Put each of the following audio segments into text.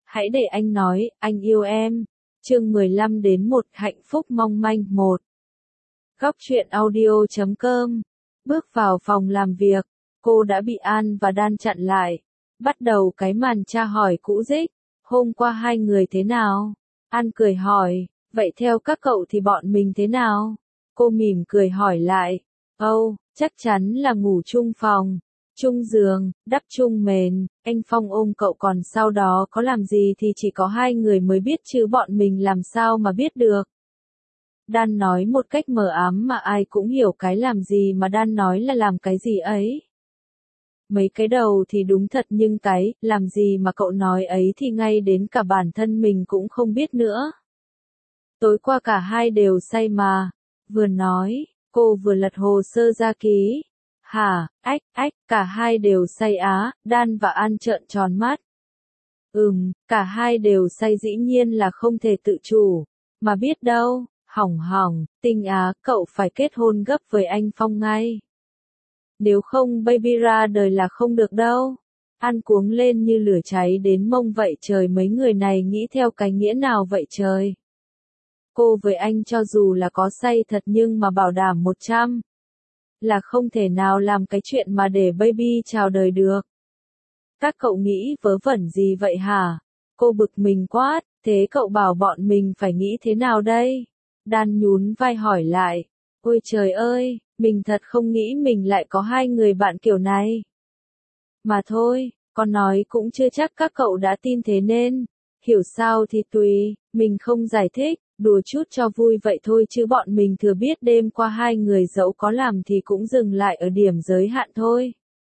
Hãy để anh nói, anh yêu em. Chương 15 đến 1 hạnh phúc mong manh 1. Góc truyện audio.com. Bước vào phòng làm việc, cô đã bị An và Dan chặn lại. Bắt đầu cái màn tra hỏi cũ rích. Hôm qua hai người thế nào? An cười hỏi, vậy theo các cậu thì bọn mình thế nào? Cô mỉm cười hỏi lại, chắc chắn là ngủ chung phòng, chung giường, đắp chung mền, anh Phong ôm cậu còn sau đó có làm gì thì chỉ có hai người mới biết chứ bọn mình làm sao mà biết được. Dan nói một cách mờ ám mà ai cũng hiểu cái làm gì mà Dan nói là làm cái gì ấy. Mấy cái đầu thì đúng thật nhưng cái làm gì mà cậu nói ấy thì ngay đến cả bản thân mình cũng không biết nữa. Tối qua cả hai đều say mà. Vừa nói, cô vừa lật hồ sơ ra ký. Hả, cả hai đều say á, Dan và An trợn tròn mắt. Cả hai đều say dĩ nhiên là không thể tự chủ. Mà biết đâu, hỏng, Tinh á, cậu phải kết hôn gấp với anh Phong ngay. Nếu không baby ra đời là không được đâu. An cuống lên như lửa cháy đến mông vậy trời, mấy người này nghĩ theo cái nghĩa nào vậy trời. Cô với anh cho dù là có say thật nhưng mà bảo đảm 100 là không thể nào làm cái chuyện mà để baby chào đời được. Các cậu nghĩ vớ vẩn gì vậy hả? Cô bực mình quát, thế cậu bảo bọn mình phải nghĩ thế nào đây? Dan nhún vai hỏi lại, ôi trời ơi, mình thật không nghĩ mình lại có hai người bạn kiểu này. Mà thôi, con nói cũng chưa chắc các cậu đã tin thế nên, hiểu sao thì tùy, mình không giải thích, đùa chút cho vui vậy thôi chứ bọn mình thừa biết đêm qua hai người dẫu có làm thì cũng dừng lại ở điểm giới hạn thôi.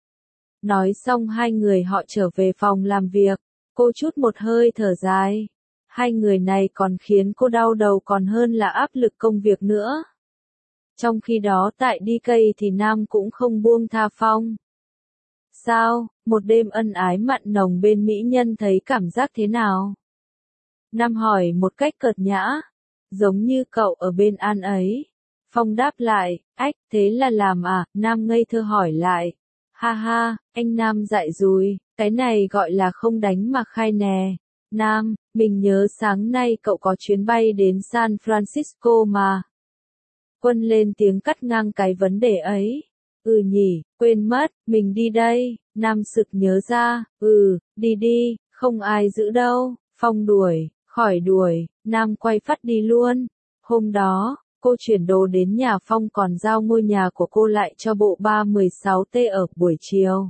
Nói xong hai người họ trở về phòng làm việc, cô chút một hơi thở dài. Hai người này còn khiến cô đau đầu còn hơn là áp lực công việc nữa. Trong khi đó tại DK thì Nam cũng không buông tha Phong. Sao, một đêm ân ái mặn nồng bên mỹ nhân thấy cảm giác thế nào? Nam hỏi một cách cợt nhã, giống như cậu ở bên An ấy. Phong đáp lại, thế là làm à? Nam ngây thơ hỏi lại. Ha ha, anh Nam dại rồi, cái này gọi là không đánh mà khai nè. Nam, mình nhớ sáng nay cậu có chuyến bay đến San Francisco mà. Quân lên tiếng cắt ngang cái vấn đề ấy. Nhỉ, quên mất, mình đi đây. Nam sực nhớ ra, đi, không ai giữ đâu. Phong đuổi, khỏi đuổi, Nam quay phát đi luôn. Hôm đó, cô chuyển đồ đến nhà Phong còn giao ngôi nhà của cô lại cho bộ 316T ở buổi chiều.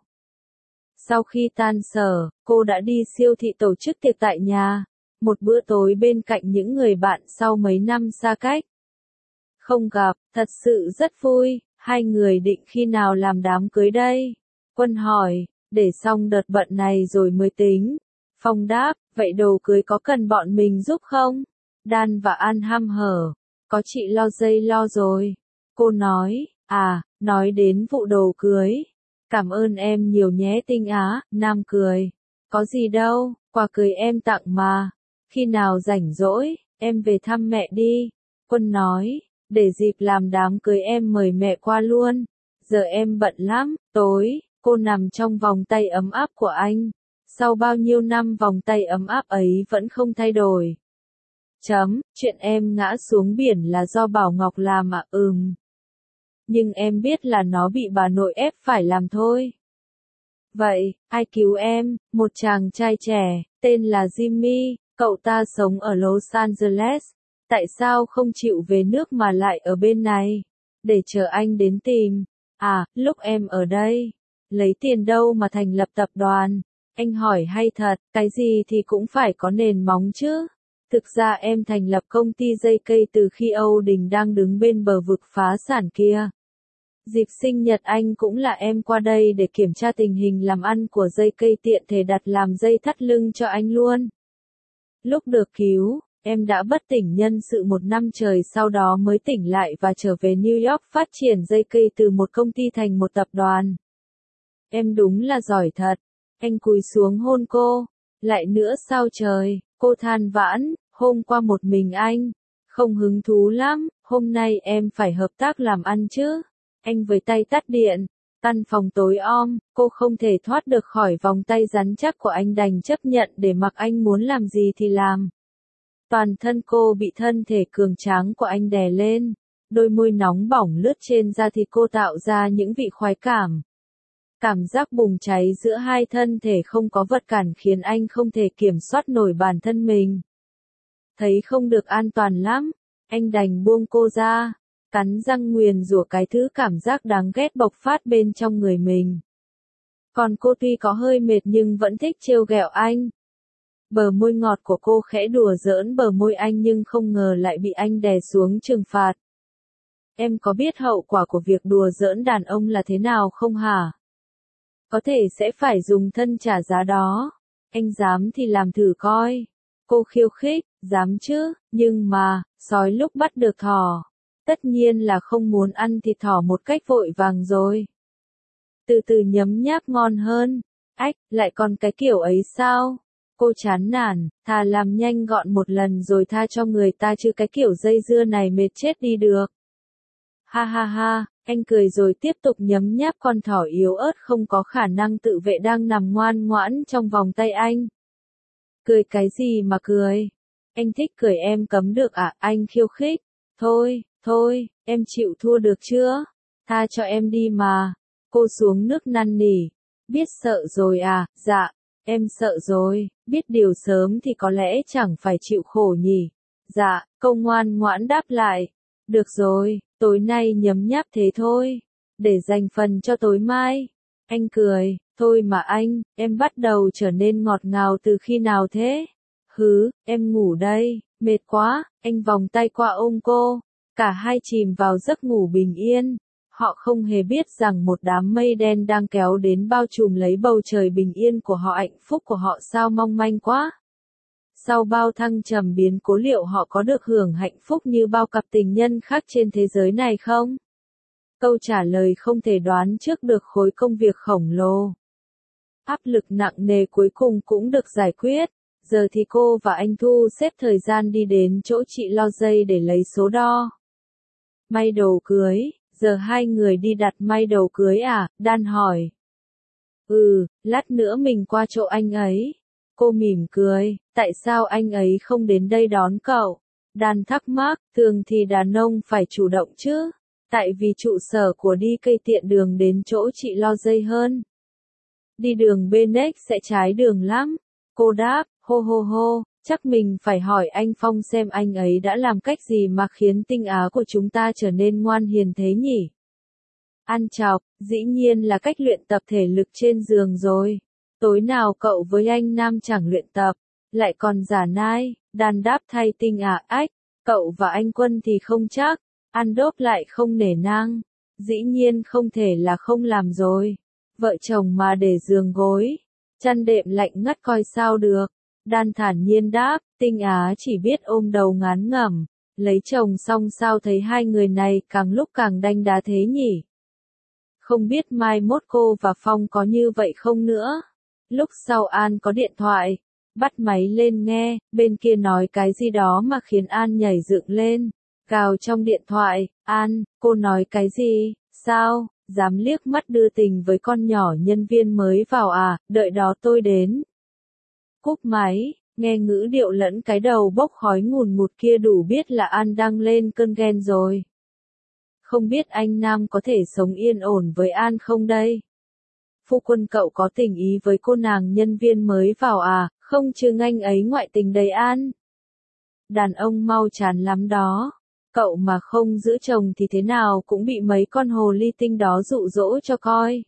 Sau khi tan sở, cô đã đi siêu thị tổ chức tiệc tại nhà, một bữa tối bên cạnh những người bạn sau mấy năm xa cách. Không gặp, thật sự rất vui, hai người định khi nào làm đám cưới đây? Quân hỏi, để xong đợt bận này rồi mới tính. Phong đáp, vậy đồ cưới có cần bọn mình giúp không? Dan và An hăm hở, có chị lo dây lo rồi. Cô nói, nói đến vụ đồ cưới. Cảm ơn em nhiều nhé Tinh á, Nam cười. Có gì đâu, quà cưới em tặng mà. Khi nào rảnh rỗi, em về thăm mẹ đi. Quân nói, để dịp làm đám cưới em mời mẹ qua luôn. Giờ em bận lắm, tối, cô nằm trong vòng tay ấm áp của anh. Sau bao nhiêu năm vòng tay ấm áp ấy vẫn không thay đổi. Chuyện em ngã xuống biển là do Bảo Ngọc làm à? Nhưng em biết là nó bị bà nội ép phải làm thôi. Vậy, ai cứu em? Một chàng trai trẻ, tên là Jimmy, cậu ta sống ở Los Angeles. Tại sao không chịu về nước mà lại ở bên này? Để chờ anh đến tìm. Lúc em ở đây, lấy tiền đâu mà thành lập tập đoàn? Anh hỏi hay thật, cái gì thì cũng phải có nền móng chứ. Thực ra em thành lập công ty dây cây từ khi Âu Đình đang đứng bên bờ vực phá sản kia. Dịp sinh nhật anh cũng là em qua đây để kiểm tra tình hình làm ăn của dây cây tiện thể đặt làm dây thắt lưng cho anh luôn. Lúc được cứu, em đã bất tỉnh nhân sự 1 năm trời sau đó mới tỉnh lại và trở về New York phát triển dây cây từ một công ty thành một tập đoàn. Em đúng là giỏi thật. Anh cúi xuống hôn cô. Lại nữa sao trời, cô than vãn, hôm qua một mình anh. Không hứng thú lắm, hôm nay em phải hợp tác làm ăn chứ. Anh với tay tắt điện. Căn phòng tối om, cô không thể thoát được khỏi vòng tay rắn chắc của anh, đành chấp nhận để mặc anh muốn làm gì thì làm. Toàn thân cô bị thân thể cường tráng của anh đè lên, đôi môi nóng bỏng lướt trên da thịt cô tạo ra những vị khoái cảm. Cảm giác bùng cháy giữa hai thân thể không có vật cản khiến anh không thể kiểm soát nổi bản thân mình. Thấy không được an toàn lắm, anh đành buông cô ra, cắn răng nguyền rủa cái thứ cảm giác đáng ghét bộc phát bên trong người mình. Còn cô tuy có hơi mệt nhưng vẫn thích trêu ghẹo anh. Bờ môi ngọt của cô khẽ đùa giỡn bờ môi anh nhưng không ngờ lại bị anh đè xuống trừng phạt. Em có biết hậu quả của việc đùa giỡn đàn ông là thế nào không hả? Có thể sẽ phải dùng thân trả giá đó. Anh dám thì làm thử coi. Cô khiêu khích, dám chứ, nhưng mà, sói lúc bắt được thỏ. Tất nhiên là không muốn ăn thịt thỏ một cách vội vàng rồi. Từ từ nhấm nháp ngon hơn. Ách, lại còn cái kiểu ấy sao? Cô chán nản, thà làm nhanh gọn một lần rồi tha cho người ta chứ cái kiểu dây dưa này mệt chết đi được. Ha ha ha, anh cười rồi tiếp tục nhấm nháp con thỏ yếu ớt không có khả năng tự vệ đang nằm ngoan ngoãn trong vòng tay anh. Cười cái gì mà cười? Anh thích cười em cấm được à? Anh khiêu khích. Thôi, em chịu thua được chưa? Tha cho em đi mà. Cô xuống nước năn nỉ. Biết sợ rồi à? Dạ, em sợ rồi, biết điều sớm thì có lẽ chẳng phải chịu khổ nhỉ. Dạ, câu ngoan ngoãn đáp lại. Được rồi, tối nay nhấm nháp thế thôi. Để dành phần cho tối mai. Anh cười, thôi mà anh, em bắt đầu trở nên ngọt ngào từ khi nào thế? Hứ, em ngủ đây, mệt quá, anh vòng tay qua ôm cô. Cả hai chìm vào giấc ngủ bình yên. Họ không hề biết rằng một đám mây đen đang kéo đến bao trùm lấy bầu trời bình yên của họ, hạnh phúc của họ sao mong manh quá. Sau bao thăng trầm biến cố liệu họ có được hưởng hạnh phúc như bao cặp tình nhân khác trên thế giới này không? Câu trả lời không thể đoán trước được khối công việc khổng lồ. Áp lực nặng nề cuối cùng cũng được giải quyết. Giờ thì cô và anh thu xếp thời gian đi đến chỗ chị Lo Dây để lấy số đo. May đồ cưới, giờ hai người đi đặt may đồ cưới à? Dan hỏi. Lát nữa mình qua chỗ anh ấy. Cô mỉm cười, tại sao anh ấy không đến đây đón cậu? Dan thắc mắc, thường thì đàn ông phải chủ động chứ. Tại vì trụ sở của đi cây tiện đường đến chỗ chị Lo Dây hơn. Đi đường bên X sẽ trái đường lắm. Cô đáp, hô, chắc mình phải hỏi anh Phong xem anh ấy đã làm cách gì mà khiến tinh á của chúng ta trở nên ngoan hiền thế nhỉ? Ăn chọc, dĩ nhiên là cách luyện tập thể lực trên giường rồi. Tối nào cậu với anh Nam chẳng luyện tập, lại còn giả nai, Dan đáp thay tinh á. Ách, cậu và anh Quân thì không chắc, ăn đốp lại không nể nang. Dĩ nhiên không thể là không làm rồi. Vợ chồng mà để giường gối, chăn đệm lạnh ngắt coi sao được. Dan thản nhiên đáp, tinh á chỉ biết ôm đầu ngán ngẩm. Lấy chồng xong sao thấy hai người này càng lúc càng đanh đá thế nhỉ? Không biết mai mốt cô và Phong có như vậy không nữa. Lúc sau An có điện thoại, bắt máy lên nghe, bên kia nói cái gì đó mà khiến An nhảy dựng lên. Gào trong điện thoại, An, cô nói cái gì, sao, dám liếc mắt đưa tình với con nhỏ nhân viên mới vào à, đợi đó tôi đến. Cúp máy, nghe ngữ điệu lẫn cái đầu bốc khói ngùn ngụt kia đủ biết là An đang lên cơn ghen rồi. Không biết anh Nam có thể sống yên ổn với An không đây? Phu quân cậu có tình ý với cô nàng nhân viên mới vào à, không chứ anh ấy ngoại tình đầy An. Đàn ông mau chán lắm đó. Cậu mà không giữ chồng thì thế nào cũng bị mấy con hồ ly tinh đó dụ dỗ cho coi.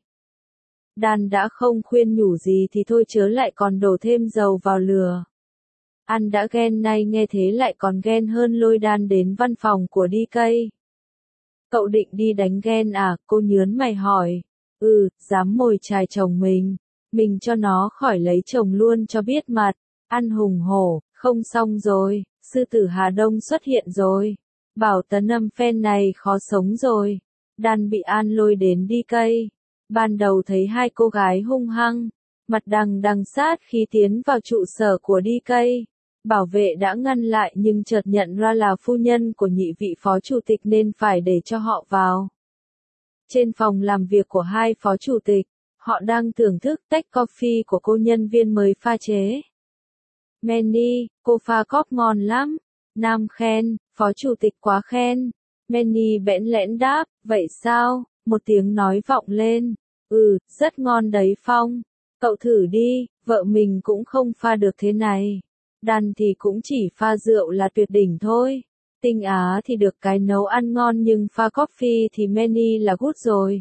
Dan đã không khuyên nhủ gì thì thôi chớ lại còn đổ thêm dầu vào lửa. An đã ghen nay nghe thế lại còn ghen hơn lôi Dan đến văn phòng của đi cây. Cậu định đi đánh ghen à? Cô nhớn mày hỏi. Dám mồi chài chồng mình cho nó khỏi lấy chồng luôn cho biết mặt. An hùng hổ, không xong rồi, sư tử Hà Đông xuất hiện rồi. Bảo Tấn Âm phen này khó sống rồi. Dan bị An lôi đến đi cây. Ban đầu thấy hai cô gái hung hăng, mặt đằng sát khi tiến vào trụ sở của đi cây. Bảo vệ đã ngăn lại nhưng chợt nhận ra là phu nhân của nhị vị phó chủ tịch nên phải để cho họ vào. Trên phòng làm việc của hai phó chủ tịch, họ đang thưởng thức tách coffee của cô nhân viên mới pha chế. Manny, cô pha cóp ngon lắm. Nam khen, phó chủ tịch quá khen. Manny bẽn lẽn đáp, vậy sao? Một tiếng nói vọng lên. Rất ngon đấy Phong. Cậu thử đi, vợ mình cũng không pha được thế này. Dan thì cũng chỉ pha rượu là tuyệt đỉnh thôi. Tinh Á thì được cái nấu ăn ngon nhưng pha coffee thì Manny là good rồi.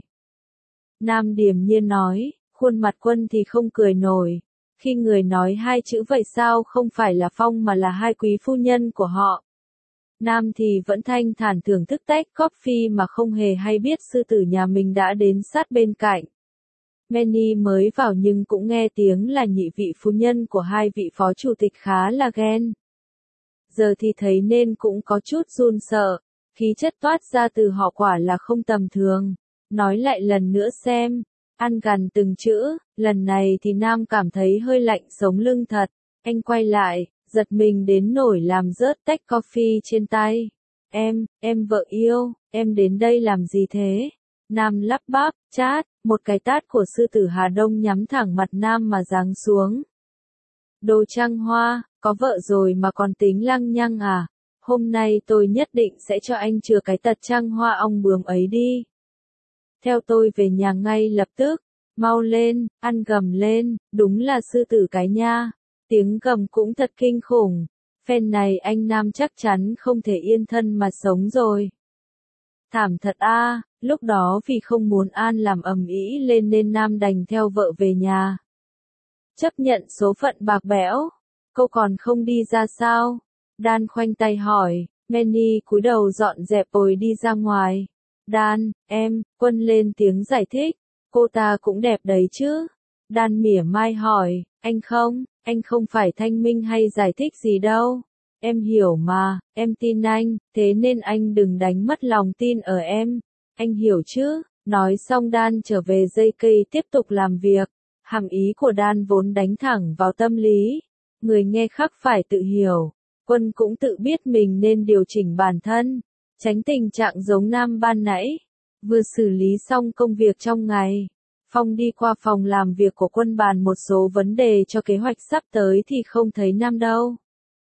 Nam điềm nhiên nói, khuôn mặt Quân thì không cười nổi. Khi người nói hai chữ vậy sao không phải là Phong mà là hai quý phu nhân của họ. Nam thì vẫn thanh thản thưởng thức tách coffee mà không hề hay biết sư tử nhà mình đã đến sát bên cạnh. Manny mới vào nhưng cũng nghe tiếng là nhị vị phu nhân của hai vị phó chủ tịch khá là ghen. Giờ thì thấy nên cũng có chút run sợ, khí chất toát ra từ họ quả là không tầm thường. Nói lại lần nữa xem, ăn gần từng chữ, lần này thì Nam cảm thấy hơi lạnh sống lưng thật. Anh quay lại, giật mình đến nổi làm rớt tách coffee trên tay. Em vợ yêu, em đến đây làm gì thế? Nam lắp bắp, chát, một cái tát của sư tử Hà Đông nhắm thẳng mặt Nam mà giáng xuống. Đồ trăng hoa, có vợ rồi mà còn tính lăng nhăng à? Hôm nay tôi nhất định sẽ cho anh chừa cái tật trăng hoa ong bướm ấy đi. Theo tôi về nhà ngay lập tức, mau lên, ăn gầm lên, đúng là sư tử cái nha. Tiếng gầm cũng thật kinh khủng, phen này anh Nam chắc chắn không thể yên thân mà sống rồi. Thảm thật a, lúc đó vì không muốn An làm ầm ĩ lên nên Nam đành theo vợ về nhà. Chấp nhận số phận bạc bẽo, cô còn không đi ra sao? Dan khoanh tay hỏi, Manny cúi đầu dọn dẹp rồi đi ra ngoài. Dan, Quân lên tiếng giải thích, cô ta cũng đẹp đấy chứ. Dan mỉa mai hỏi, anh không phải thanh minh hay giải thích gì đâu. Em hiểu mà, em tin anh, thế nên anh đừng đánh mất lòng tin ở em. Anh hiểu chứ? Nói xong Dan trở về dây cây tiếp tục làm việc. Hàm ý của Dan vốn đánh thẳng vào tâm lý. Người nghe khắc phải tự hiểu. Quân cũng tự biết mình nên điều chỉnh bản thân. Tránh tình trạng giống Nam ban nãy. Vừa xử lý xong công việc trong ngày. Phong đi qua phòng làm việc của Quân bàn một số vấn đề cho kế hoạch sắp tới thì không thấy Nam đâu.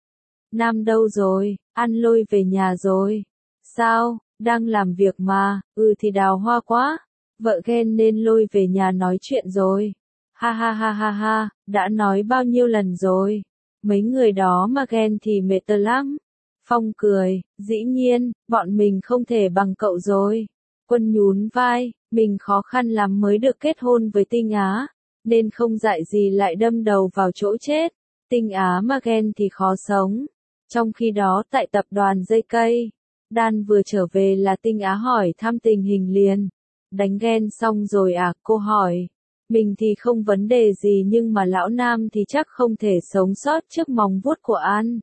Nam đâu rồi? An lôi về nhà rồi. Sao? Đang làm việc mà. Thì đào hoa quá. Vợ ghen nên lôi về nhà nói chuyện rồi. Ha ha ha ha ha, đã nói bao nhiêu lần rồi. Mấy người đó mà ghen thì mệt lắm. Phong cười, dĩ nhiên, bọn mình không thể bằng cậu rồi. Quân nhún vai, mình khó khăn lắm mới được kết hôn với Tinh Á, nên không dại gì lại đâm đầu vào chỗ chết. Tinh Á mà ghen thì khó sống. Trong khi đó tại tập đoàn dây cây, Dan vừa trở về là Tinh Á hỏi thăm tình hình liền. Đánh ghen xong rồi à, cô hỏi. Mình thì không vấn đề gì nhưng mà lão Nam thì chắc không thể sống sót trước móng vuốt của An.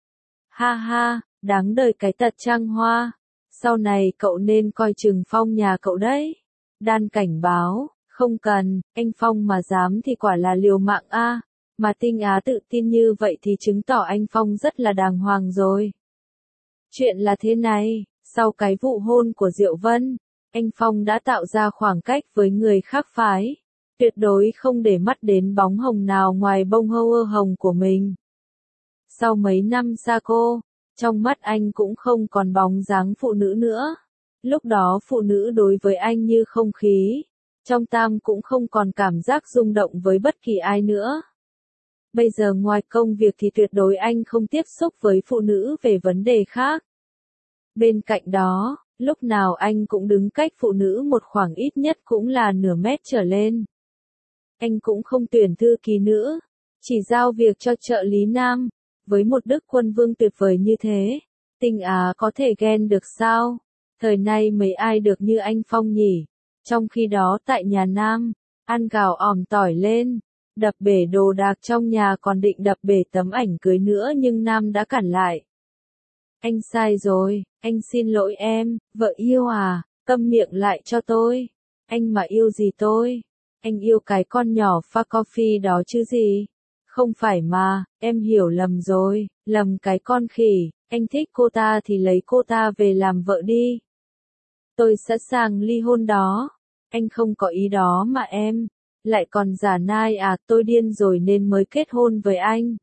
Ha ha, đáng đời cái tật trăng hoa. Sau này cậu nên coi chừng Phong nhà cậu đấy. Dan cảnh báo, không cần, anh Phong mà dám thì quả là liều mạng a. Mà Tinh Á tự tin như vậy thì chứng tỏ anh Phong rất là đàng hoàng rồi. Chuyện là thế này, sau cái vụ hôn của Diệu Vân, anh Phong đã tạo ra khoảng cách với người khác phái. Tuyệt đối không để mắt đến bóng hồng nào ngoài bông hâu hồng của mình. Sau mấy năm xa cô, trong mắt anh cũng không còn bóng dáng phụ nữ nữa. Lúc đó phụ nữ đối với anh như không khí. Trong Tam cũng không còn cảm giác rung động với bất kỳ ai nữa. Bây giờ ngoài công việc thì tuyệt đối anh không tiếp xúc với phụ nữ về vấn đề khác. Bên cạnh đó, lúc nào anh cũng đứng cách phụ nữ một khoảng ít nhất cũng là nửa mét trở lên. Anh cũng không tuyển thư ký nữa, chỉ giao việc cho trợ lý nam. Với một đức quân vương tuyệt vời như thế, Tinh Á có thể ghen được sao? Thời nay mấy ai được như anh Phong nhỉ? Trong khi đó tại nhà Nam, An gào òm tỏi lên, đập bể đồ đạc trong nhà còn định đập bể tấm ảnh cưới nữa nhưng Nam đã cản lại. Anh sai rồi, anh xin lỗi em, vợ yêu à, câm miệng lại cho tôi. Anh mà yêu gì tôi? Anh yêu cái con nhỏ pha coffee đó chứ gì? Không phải mà, em hiểu lầm rồi, lầm cái con khỉ, anh thích cô ta thì lấy cô ta về làm vợ đi. Tôi sẵn sàng ly hôn đó. Anh không có ý đó mà em. Lại còn giả nai à, tôi điên rồi nên mới kết hôn với anh.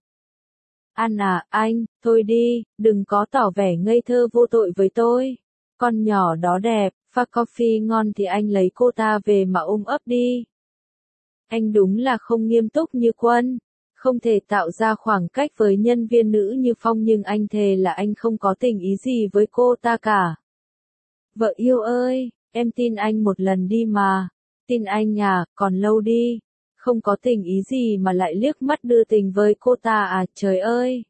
An à, anh, thôi đi, đừng có tỏ vẻ ngây thơ vô tội với tôi. Con nhỏ đó đẹp, pha coffee ngon thì anh lấy cô ta về mà ôm ấp đi. Anh đúng là không nghiêm túc như Quân. Không thể tạo ra khoảng cách với nhân viên nữ như Phong, nhưng anh thề là anh không có tình ý gì với cô ta cả. Vợ yêu ơi, em tin anh một lần đi mà. Tin anh à, còn lâu đi. Không có tình ý gì mà lại liếc mắt đưa tình với cô ta à, trời ơi.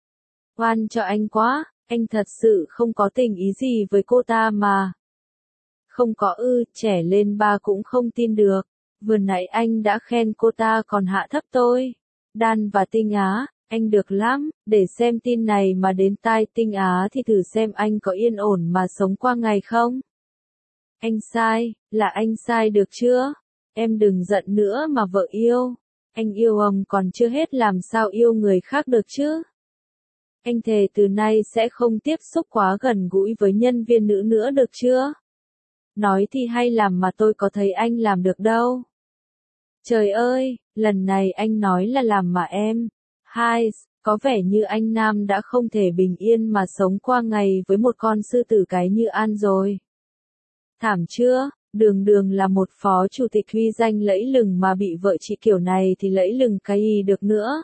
Oan cho anh quá, anh thật sự không có tình ý gì với cô ta mà. Không có trẻ lên ba cũng không tin được. Vừa nãy anh đã khen cô ta còn hạ thấp tôi. Đan và Tinh Á, anh được lắm, để xem tin này mà đến tai Tinh Á thì thử xem anh có yên ổn mà sống qua ngày không. Anh sai, là anh sai được chưa? Em đừng giận nữa mà vợ yêu. Anh yêu còn chưa hết làm sao yêu người khác được chứ? Anh thề từ nay sẽ không tiếp xúc quá gần gũi với nhân viên nữ nữa được chưa? Nói thì hay làm mà tôi có thấy anh làm được đâu. Trời ơi, lần này anh nói là làm mà em. Hai, có vẻ như anh Nam đã không thể bình yên mà sống qua ngày với một con sư tử cái như An rồi. Thảm chưa, đường đường là một phó chủ tịch uy danh lẫy lừng mà bị vợ chị kiểu này thì lẫy lừng cái gì được nữa.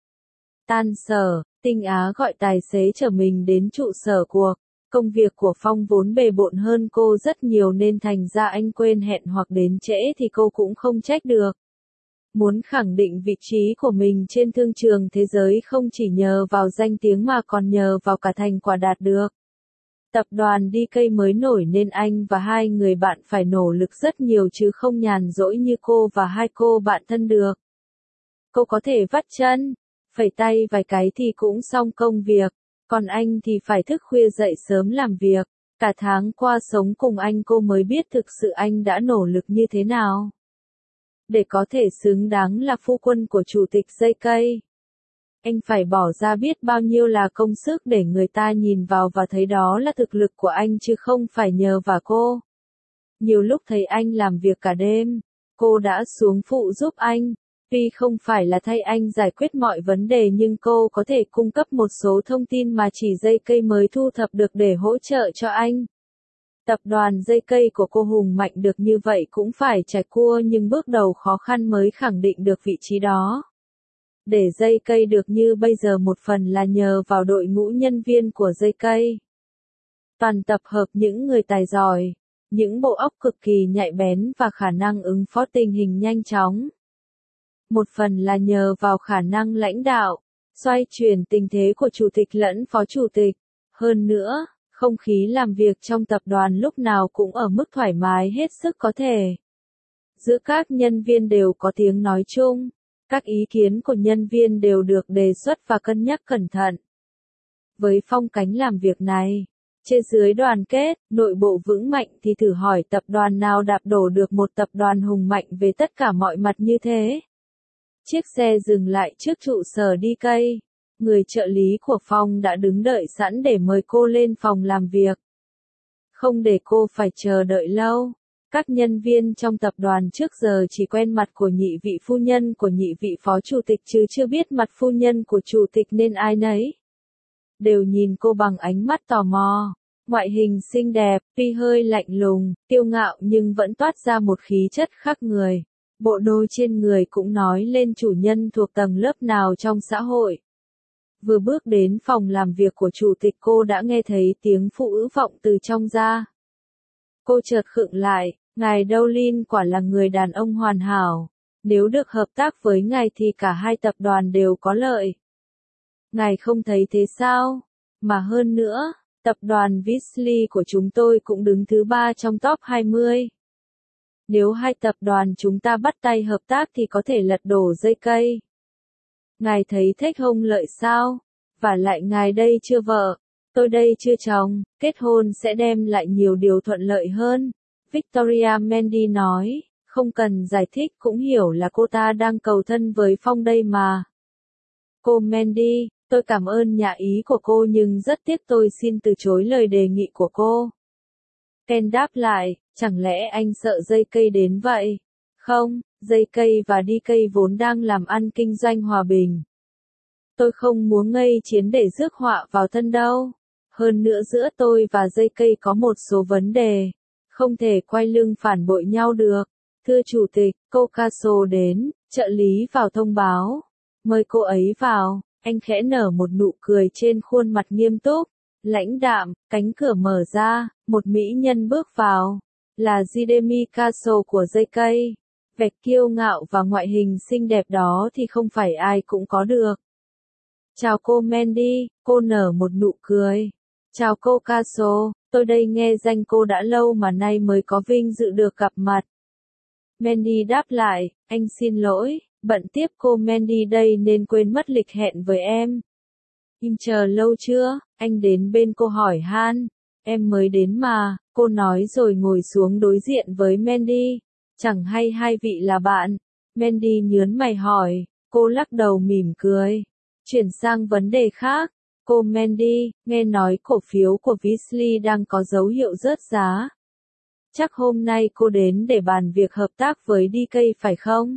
Tan sở, Tinh Á gọi tài xế chở mình đến trụ sở cuộc. Công việc của Phong vốn bề bộn hơn cô rất nhiều nên thành ra anh quên hẹn hoặc đến trễ thì cô cũng không trách được. Muốn khẳng định vị trí của mình trên thương trường thế giới không chỉ nhờ vào danh tiếng mà còn nhờ vào cả thành quả đạt được. Tập đoàn DK mới nổi nên anh và hai người bạn phải nỗ lực rất nhiều chứ không nhàn rỗi như cô và hai cô bạn thân được. Cô có thể vắt chân, phẩy tay vài cái thì cũng xong công việc, còn anh thì phải thức khuya dậy sớm làm việc. Cả tháng qua sống cùng anh cô mới biết thực sự anh đã nỗ lực như thế nào. Để có thể xứng đáng là phu quân của chủ tịch JK. Anh phải bỏ ra biết bao nhiêu là công sức để người ta nhìn vào và thấy đó là thực lực của anh chứ không phải nhờ vào cô. Nhiều lúc thấy anh làm việc cả đêm, cô đã xuống phụ giúp anh. Tuy không phải là thay anh giải quyết mọi vấn đề nhưng cô có thể cung cấp một số thông tin mà chỉ JK mới thu thập được để hỗ trợ cho anh. Tập đoàn JK của cô hùng mạnh được như vậy cũng phải trải qua nhưng bước đầu khó khăn mới khẳng định được vị trí đó. Để JK được như bây giờ một phần là nhờ vào đội ngũ nhân viên của JK. Toàn tập hợp những người tài giỏi, những bộ óc cực kỳ nhạy bén và khả năng ứng phó tình hình nhanh chóng. Một phần là nhờ vào khả năng lãnh đạo, xoay chuyển tình thế của chủ tịch lẫn phó chủ tịch. Hơn nữa, không khí làm việc trong tập đoàn lúc nào cũng ở mức thoải mái hết sức có thể. Giữa các nhân viên đều có tiếng nói chung, các ý kiến của nhân viên đều được đề xuất và cân nhắc cẩn thận. Với phong cách làm việc này, trên dưới đoàn kết, nội bộ vững mạnh thì thử hỏi tập đoàn nào đạp đổ được một tập đoàn hùng mạnh về tất cả mọi mặt như thế. Chiếc xe dừng lại trước trụ sở DK. Người trợ lý của Phong đã đứng đợi sẵn để mời cô lên phòng làm việc. Không để cô phải chờ đợi lâu. Các nhân viên trong tập đoàn trước giờ chỉ quen mặt của nhị vị phu nhân của nhị vị phó chủ tịch chứ chưa biết mặt phu nhân của chủ tịch nên ai nấy đều nhìn cô bằng ánh mắt tò mò. Ngoại hình xinh đẹp, tuy hơi lạnh lùng, kiêu ngạo nhưng vẫn toát ra một khí chất khác người. Bộ đồ trên người cũng nói lên chủ nhân thuộc tầng lớp nào trong xã hội. Vừa bước đến phòng làm việc của chủ tịch cô đã nghe thấy tiếng phụ ữ vọng từ trong ra. Cô chợt khựng lại, ngài Dowling quả là người đàn ông hoàn hảo. Nếu được hợp tác với ngài thì cả hai tập đoàn đều có lợi. Ngài không thấy thế sao? Mà hơn nữa, tập đoàn Visley của chúng tôi cũng đứng thứ 3 trong top 20. Nếu hai tập đoàn chúng ta bắt tay hợp tác thì có thể lật đổ JK. Ngài thấy thích hông lợi sao? Và lại ngài đây chưa vợ, tôi đây chưa chồng, kết hôn sẽ đem lại nhiều điều thuận lợi hơn. Victoria Mendy nói, không cần giải thích cũng hiểu là cô ta đang cầu thân với Phong đây mà. Cô Mendy, tôi cảm ơn nhà ý của cô nhưng rất tiếc tôi xin từ chối lời đề nghị của cô. Ken đáp lại, Chẳng lẽ anh sợ dây cây đến vậy? Không, dây cây và đi cây vốn đang làm ăn kinh doanh hòa bình. Tôi không muốn gây chiến để rước họa vào thân đâu. Hơn nữa giữa tôi và dây cây có một số vấn đề. Không thể quay lưng phản bội nhau được. Thưa Chủ tịch, cô Caso đến, trợ lý vào thông báo. Mời cô ấy vào. Anh khẽ nở một nụ cười trên khuôn mặt nghiêm túc. Lãnh đạm, cánh cửa mở ra, một mỹ nhân bước vào. Là Jidemi Caso của dây cây. Vẻ kiêu ngạo và ngoại hình xinh đẹp đó thì không phải ai cũng có được. Chào cô Mandy, cô nở một nụ cười. Chào cô Caso, tôi đây nghe danh cô đã lâu mà nay mới có vinh dự được gặp mặt. Mandy đáp lại, anh xin lỗi, bận tiếp cô Mandy đây nên quên mất lịch hẹn với em. Im chờ lâu chưa, anh đến bên cô hỏi han. Em mới đến mà, cô nói rồi ngồi xuống đối diện với Mandy. Chẳng hay hai vị là bạn. Mandy nhớn mày hỏi, cô lắc đầu mỉm cười. Chuyển sang vấn đề khác. Cô Mandy, nghe nói cổ phiếu của Beasley đang có dấu hiệu rớt giá. Chắc hôm nay cô đến để bàn việc hợp tác với DK phải không?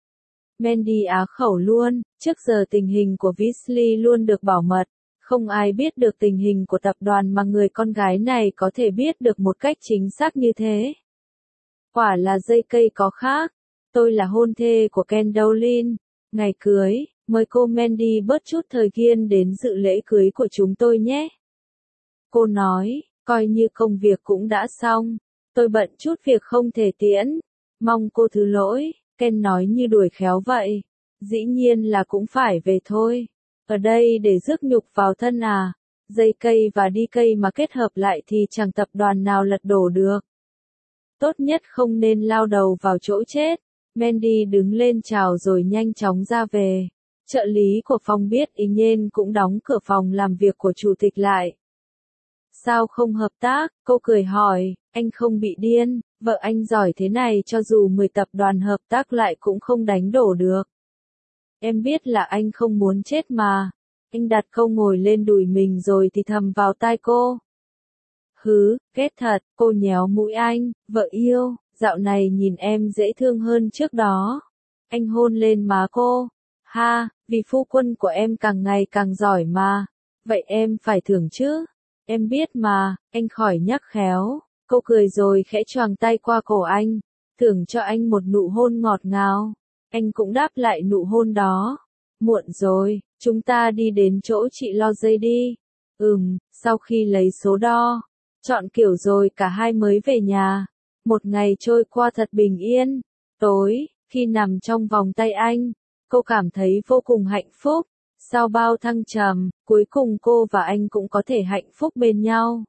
Mandy á khẩu luôn, trước giờ tình hình của Beasley luôn được bảo mật. Không ai biết được tình hình của tập đoàn mà người con gái này có thể biết được một cách chính xác như thế. Quả là dây cây có khác. Tôi là hôn thê của Ken Dowling. Ngày cưới, mời cô Mandy bớt chút thời gian đến dự lễ cưới của chúng tôi nhé. Cô nói, coi như công việc cũng đã xong. Tôi bận chút việc không thể tiễn. Mong cô thứ lỗi, Ken nói như đuổi khéo vậy. Dĩ nhiên là cũng phải về thôi. Ở đây để rước nhục vào thân à. Dây cây và đi cây mà kết hợp lại thì chẳng tập đoàn nào lật đổ được. Tốt nhất không nên lao đầu vào chỗ chết. Mandy đứng lên chào rồi nhanh chóng ra về. Trợ lý của phòng biết ý nhiên cũng đóng cửa phòng làm việc của chủ tịch lại. Sao không hợp tác? Cô cười hỏi, anh không bị điên, vợ anh giỏi thế này cho dù 10 tập đoàn hợp tác lại cũng không đánh đổ được. Em biết là anh không muốn chết mà. Anh đặt câu ngồi lên đùi mình rồi thì thầm vào tai cô. Hứ, ghét thật, cô nhéo mũi anh, vợ yêu, dạo này nhìn em dễ thương hơn trước đó. Anh hôn lên má cô. Ha, vì phu quân của em càng ngày càng giỏi mà. Vậy em phải thưởng chứ. Em biết mà, anh khỏi nhắc khéo. Cô cười rồi khẽ choàng tay qua cổ anh. Thưởng cho anh một nụ hôn ngọt ngào. Anh cũng đáp lại nụ hôn đó. Muộn rồi, chúng ta đi đến chỗ chị lo dây đi. Sau khi lấy số đo. Chọn kiểu rồi cả hai mới về nhà. Một ngày trôi qua thật bình yên. Tối, khi nằm trong vòng tay anh, cô cảm thấy vô cùng hạnh phúc. Sau bao thăng trầm, cuối cùng cô và anh cũng có thể hạnh phúc bên nhau.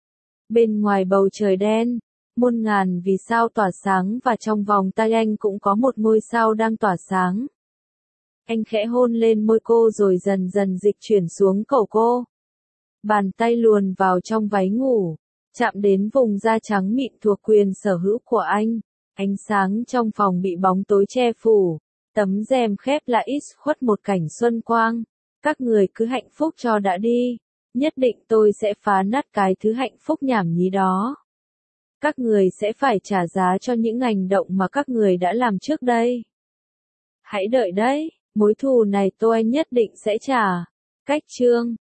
Bên ngoài bầu trời đen, muôn ngàn vì sao tỏa sáng và trong vòng tay anh cũng có một ngôi sao đang tỏa sáng. Anh khẽ hôn lên môi cô rồi dần dần dịch chuyển xuống cổ cô. Bàn tay luồn vào trong váy ngủ, chạm đến vùng da trắng mịn thuộc quyền sở hữu của anh. Ánh sáng trong phòng bị bóng tối che phủ. Tấm rèm khép lại ít khuất một cảnh xuân quang. Các người cứ hạnh phúc cho đã đi. Nhất định tôi sẽ phá nát cái thứ hạnh phúc nhảm nhí đó. Các người sẽ phải trả giá cho những hành động mà các người đã làm trước đây. Hãy đợi đấy, mối thù này tôi nhất định sẽ trả. Cách chương